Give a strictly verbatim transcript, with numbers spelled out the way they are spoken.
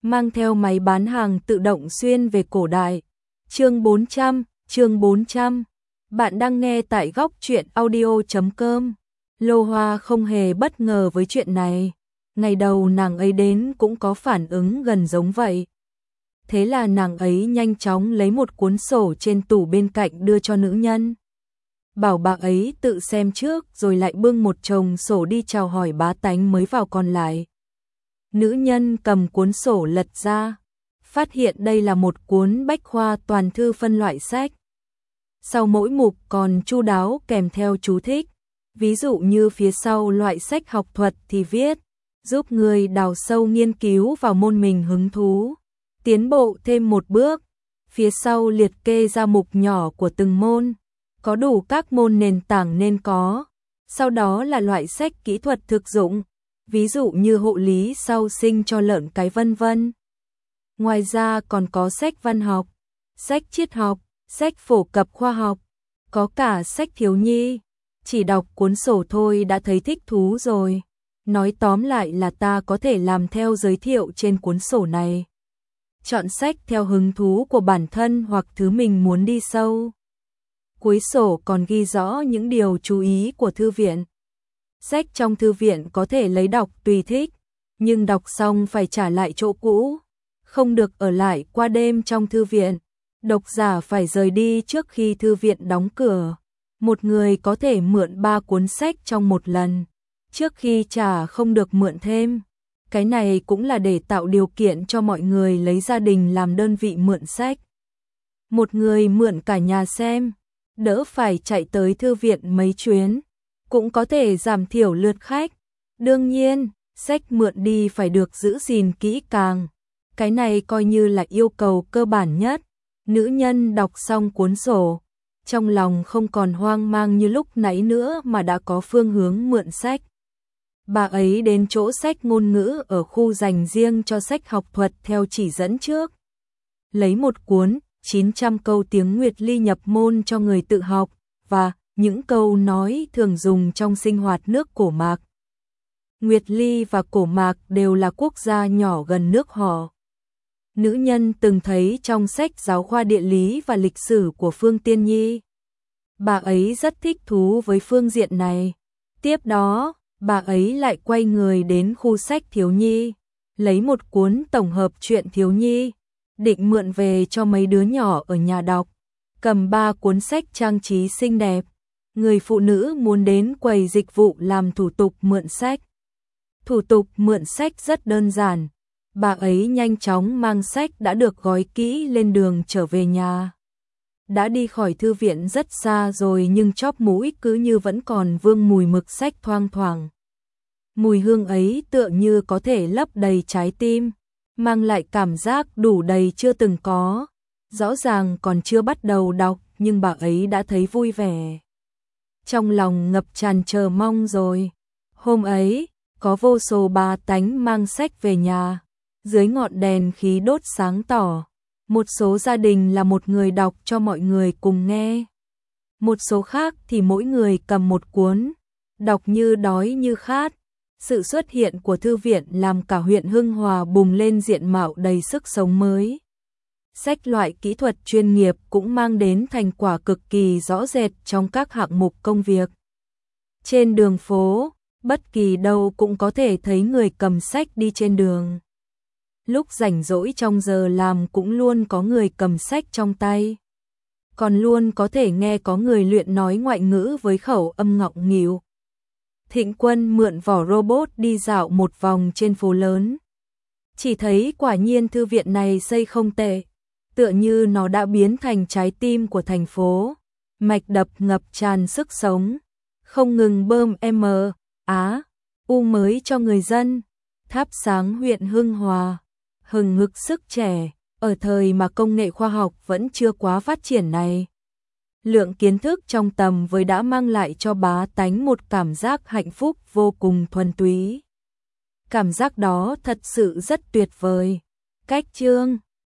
mang theo máy bán hàng tự động xuyên về cổ đại. Chương bốn trăm, chương bốn trăm. Bạn đang nghe tại góc truyện audio chấm com. Lô Hoa không hề bất ngờ với chuyện này. Ngày đầu nàng ấy đến cũng có phản ứng gần giống vậy. Thế là nàng ấy nhanh chóng lấy một cuốn sổ trên tủ bên cạnh đưa cho nữ nhân. Bảo bà ấy tự xem trước rồi lại bưng một chồng sổ đi chào hỏi bá tánh mới vào còn lại. Nữ nhân cầm cuốn sổ lật ra, phát hiện đây là một cuốn bách khoa toàn thư phân loại sách. Sau mỗi mục còn chu đáo kèm theo chú thích, ví dụ như phía sau loại sách học thuật thì viết, giúp người đào sâu nghiên cứu vào môn mình hứng thú, tiến bộ thêm một bước. Phía sau liệt kê ra mục nhỏ của từng môn, có đủ các môn nền tảng nên có. Sau đó là loại sách kỹ thuật thực dụng, ví dụ như hộ lý sau sinh cho lợn cái vân vân. Ngoài ra còn có sách văn học, sách triết học, sách phổ cập khoa học, có cả sách thiếu nhi. Chỉ đọc cuốn sổ thôi đã thấy thích thú rồi. Nói tóm lại là ta có thể làm theo giới thiệu trên cuốn sổ này. Chọn sách theo hứng thú của bản thân hoặc thứ mình muốn đi sâu. Cuối sổ còn ghi rõ những điều chú ý của thư viện. Sách trong thư viện có thể lấy đọc tùy thích, nhưng đọc xong phải trả lại chỗ cũ, không được ở lại qua đêm trong thư viện. Độc giả phải rời đi trước khi thư viện đóng cửa. Một người có thể mượn ba cuốn sách trong một lần, trước khi trả không được mượn thêm. Cái này cũng là để tạo điều kiện cho mọi người lấy gia đình làm đơn vị mượn sách. Một người mượn cả nhà xem, đỡ phải chạy tới thư viện mấy chuyến, cũng có thể giảm thiểu lượt khách. Đương nhiên, sách mượn đi phải được giữ gìn kỹ càng. Cái này coi như là yêu cầu cơ bản nhất. Nữ nhân đọc xong cuốn sổ, trong lòng không còn hoang mang như lúc nãy nữa mà đã có phương hướng mượn sách. Bà ấy đến chỗ sách ngôn ngữ ở khu dành riêng cho sách học thuật theo chỉ dẫn trước. Lấy một cuốn chín trăm câu tiếng Nguyệt Ly nhập môn cho người tự học và những câu nói thường dùng trong sinh hoạt nước Cổ Mạc. Nguyệt Ly và Cổ Mạc đều là quốc gia nhỏ gần nước họ. Nữ nhân từng thấy trong sách giáo khoa địa lý và lịch sử của Phương Tiên Nhi. Bà ấy rất thích thú với phương diện này. Tiếp đó, bà ấy lại quay người đến khu sách thiếu nhi, lấy một cuốn tổng hợp truyện thiếu nhi, định mượn về cho mấy đứa nhỏ ở nhà đọc. Cầm ba cuốn sách trang trí xinh đẹp, người phụ nữ muốn đến quầy dịch vụ làm thủ tục mượn sách. Thủ tục mượn sách rất đơn giản. Bà ấy nhanh chóng mang sách đã được gói kỹ lên đường trở về nhà. Đã đi khỏi thư viện rất xa rồi nhưng chóp mũi cứ như vẫn còn vương mùi mực sách thoang thoảng. Mùi hương ấy tựa như có thể lấp đầy trái tim, mang lại cảm giác đủ đầy chưa từng có. Rõ ràng còn chưa bắt đầu đọc nhưng bà ấy đã thấy vui vẻ. Trong lòng ngập tràn chờ mong rồi. Hôm ấy, có vô số bà tánh mang sách về nhà. Dưới ngọn đèn khí đốt sáng tỏ, một số gia đình là một người đọc cho mọi người cùng nghe. Một số khác thì mỗi người cầm một cuốn, đọc như đói như khát. Sự xuất hiện của thư viện làm cả huyện Hưng Hòa bùng lên diện mạo đầy sức sống mới. Sách loại kỹ thuật chuyên nghiệp cũng mang đến thành quả cực kỳ rõ rệt trong các hạng mục công việc. Trên đường phố, bất kỳ đâu cũng có thể thấy người cầm sách đi trên đường. Lúc rảnh rỗi trong giờ làm cũng luôn có người cầm sách trong tay. Còn luôn có thể nghe có người luyện nói ngoại ngữ với khẩu âm ngọng nghịu. Thịnh Quân mượn vỏ robot đi dạo một vòng trên phố lớn. Chỉ thấy quả nhiên thư viện này xây không tệ, tựa như nó đã biến thành trái tim của thành phố. Mạch đập ngập tràn sức sống, không ngừng bơm M, Á, U mới cho người dân. Thắp sáng huyện Hưng Hòa, hừng hực sức trẻ, ở thời mà công nghệ khoa học vẫn chưa quá phát triển này. Lượng kiến thức trong tầm với đã mang lại cho bá tánh một cảm giác hạnh phúc vô cùng thuần túy. Cảm giác đó thật sự rất tuyệt vời. Cách chương